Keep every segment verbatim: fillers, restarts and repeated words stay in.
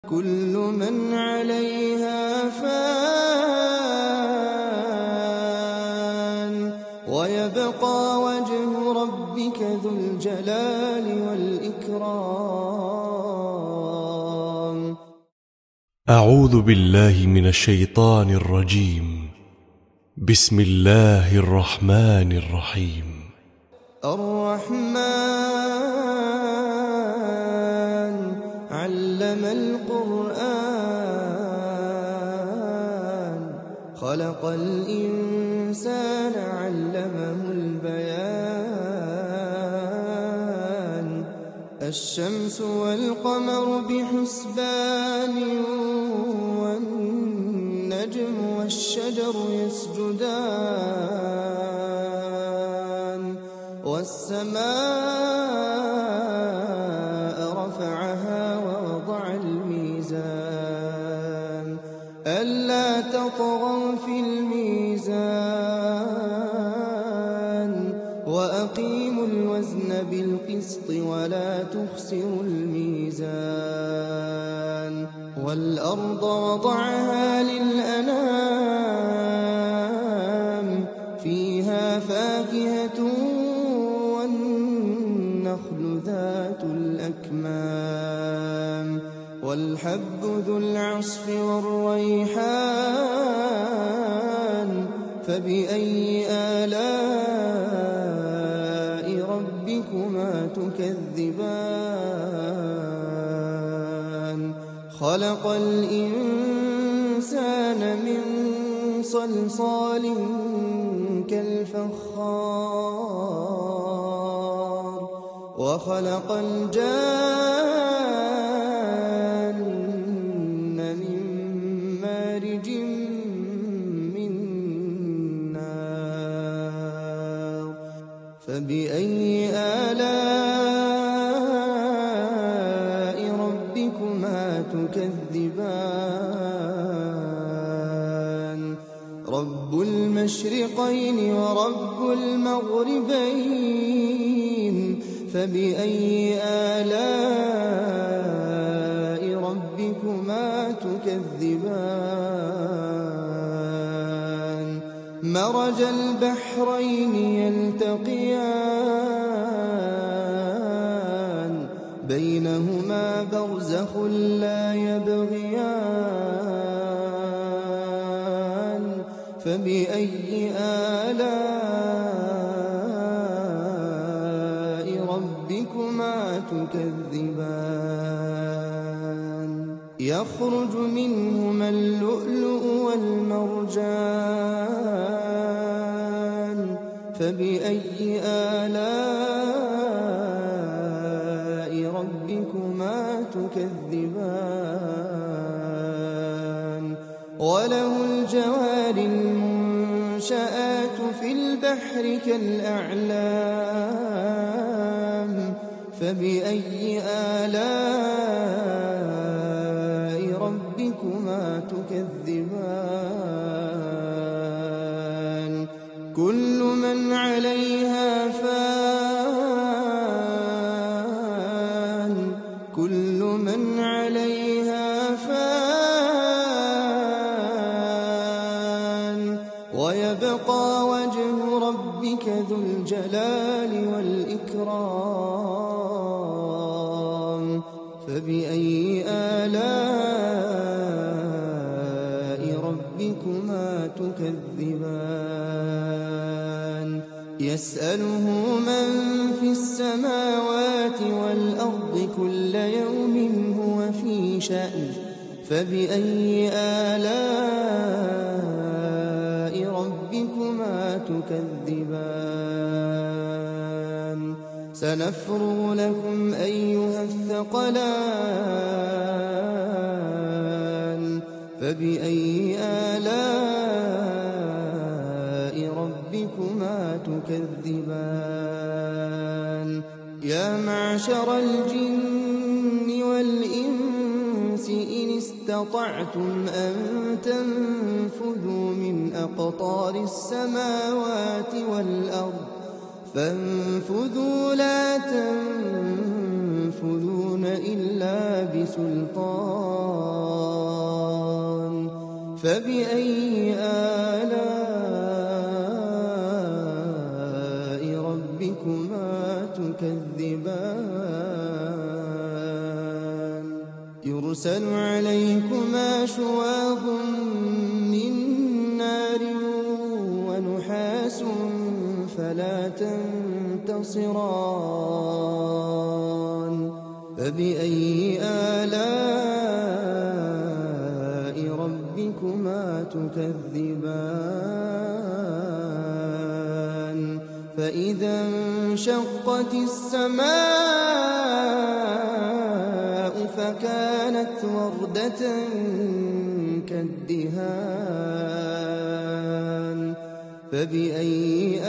كل من عليها فان ويبقى وجه ربك ذو الجلال والإكرام. أعوذ بالله من الشيطان الرجيم. بسم الله الرحمن الرحيم. الرحمن علم القرآن خلق الإنسان علمه البيان. الشمس والقمر بحسبان والنجم والشجر يسجدان. والسماء رفعها ووضع الميزان ألا تطغوا في الميزان وأقيموا الوزن بالقسط ولا تخسروا الميزان. والأرض وضعها للأنام فيها فاكهة والنخل ذات الأكمام والحب ذو العصف والريحان. فبأي آلاء ربكما تكذبان. خلق الإنسان من صلصال كالفخار وخلق الجان من مارج من نار. فبأي آلاء ربكما تكذبان. رب المشرقين ورب المغربين فبأي آلاء ربكما تكذبان. مرج البحرين يلتقيان بينهما برزخ لا يبغيان. فبأي آلاء ربكما تكذبان. يخرج منهما اللؤلؤ والمرجان فبأي آلاء ربكما تكذبان. وله الجوار المنشآت في البحر كالأعلام فبأي آلاء ربكما تكذبان. كل من عليها فان كل من عليها فان ويبقى وجه ربك ذو الجلال والإكرام. فبأي آلاء ربكما تكذبان. يسأله من في السماوات والأرض كل يوم هو في شأن. فبأي آلاء ربكما تكذبان. سنفرغ لكم أيها الثقلان. فبأي آلاء ربكما تكذبان. يا معشر الجن والإنس إن استطعتم أن تنفذوا من أقطار السماوات والأرض فانفذوا لا تنفذون إلا بسلطان. فبأي آلاء ربكما تكذبان يرسل عليكما شواظ من نار ونحاس فلا تنتصران فبأي آلاء ربكما تكذبان فإذا انشقت السماء فكانت وردة كالدهان فبأي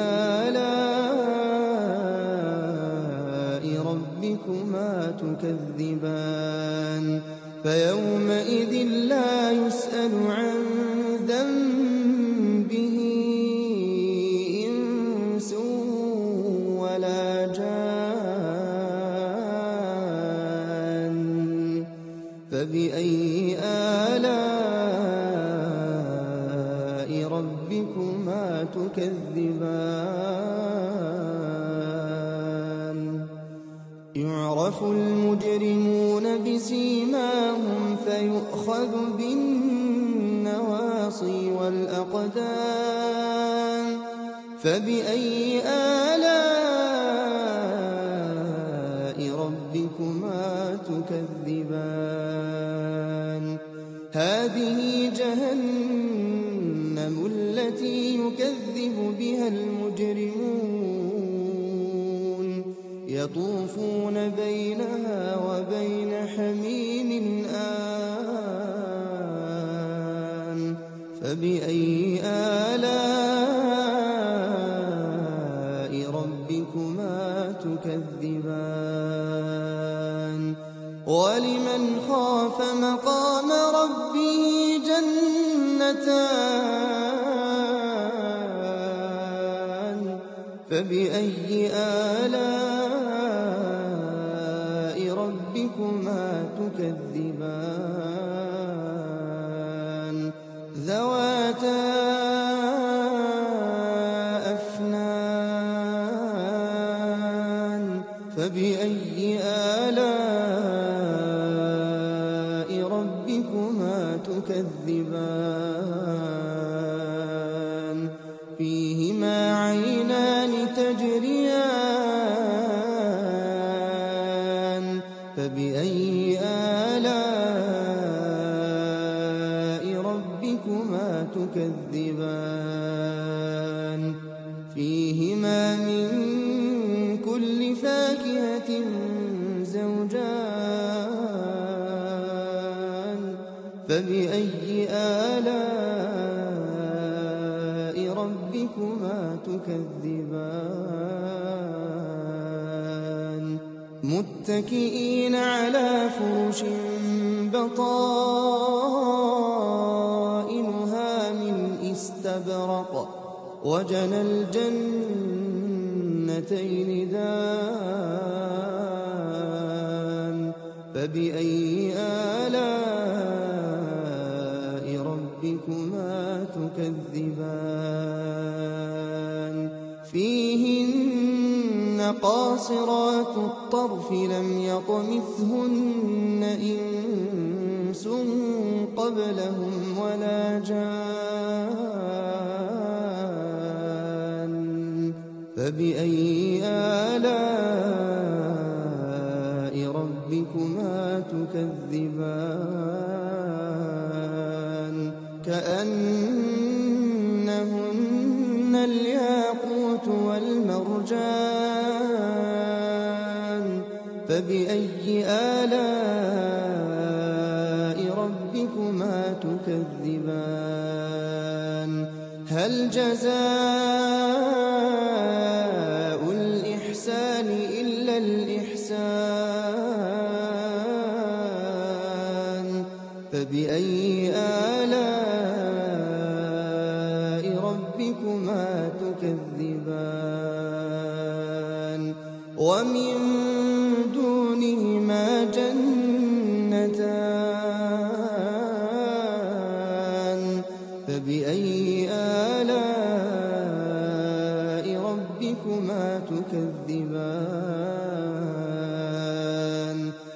آلاء ربكما تكذبان فيومئذ لا يسأل عن ذنبه إنس ولا جان فبأي آلاء ربكما تكذبان يعرف المجرمون بسيماهم فيؤخذ بالنواصي والأقدام فبأي آلاء ربكما تكذبان هذه جهنم التي يكذب بها المجرمون يطوفون بينها وبين حميم آن فبأي آلاء ربكما تكذبان ولمن خاف مقام ربه جنتان فبأي آلاء ربكما تكذبان ذواتا أفنان فبأي آلاء ربكما تكذبان فيهما عينان تجريان فبأي آلاء ربكما تكذبان فيهما من كل فاكهة زوجان فبأي آلاء ربكما تكذبان متكئين على فرش بطائنها من استبرق وجنى الجنتين دان فبأي آلاء ربكما تكذبان فيهن قاصرات الطرف لم يطمثهن إنس قبلهم ولا جان فبأي آلاء ربكما تكذبان كأنهن الياقوت والمرجان فبأي آلاء ربكما تكذبان هل جزاء الإحسان إلا الإحسان فبأي آلاء ربكما تكذبان ومن دونهما جنتان فبأي آلاء ربكما تكذبان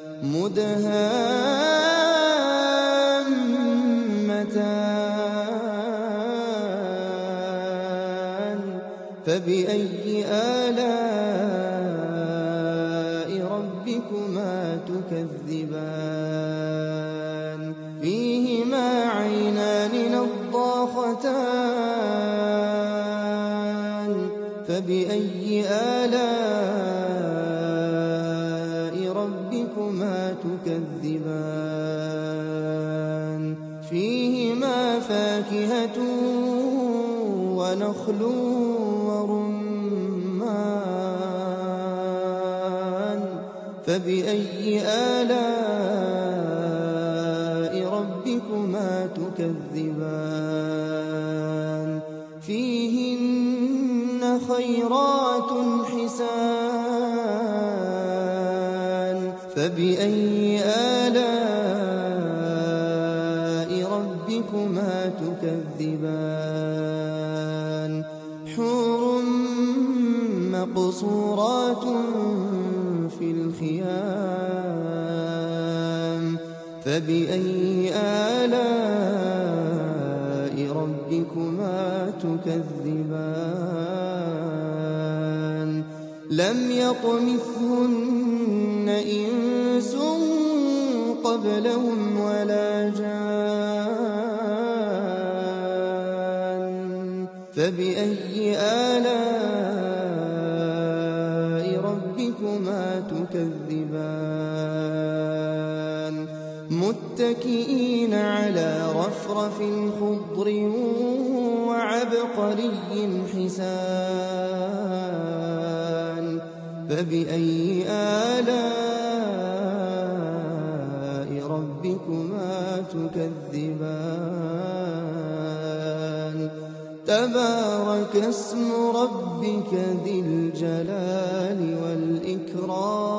مدهامتان فبأي آلاء ربكما تكذبان فيهما عينان نضاختان فبأي آلاء ربكما تكذبان فيهما فاكهة ونخل ورمان فبأي آلاء ربكما تكذبان فيهن خيرات حسان فبأي آلاء ربكما تكذبان حور مقصورات في الخيام فبأي آلاء ربكما تكذبان لم يطمثهن إنس قبلهم ولا جان فبأي آلاء ربكما تكذبان متكئين على رفرف خضر وعبقري حسان فبأي آلاء ربكما تكذبان تبارك اسم ربك ذي الجلال والإكرام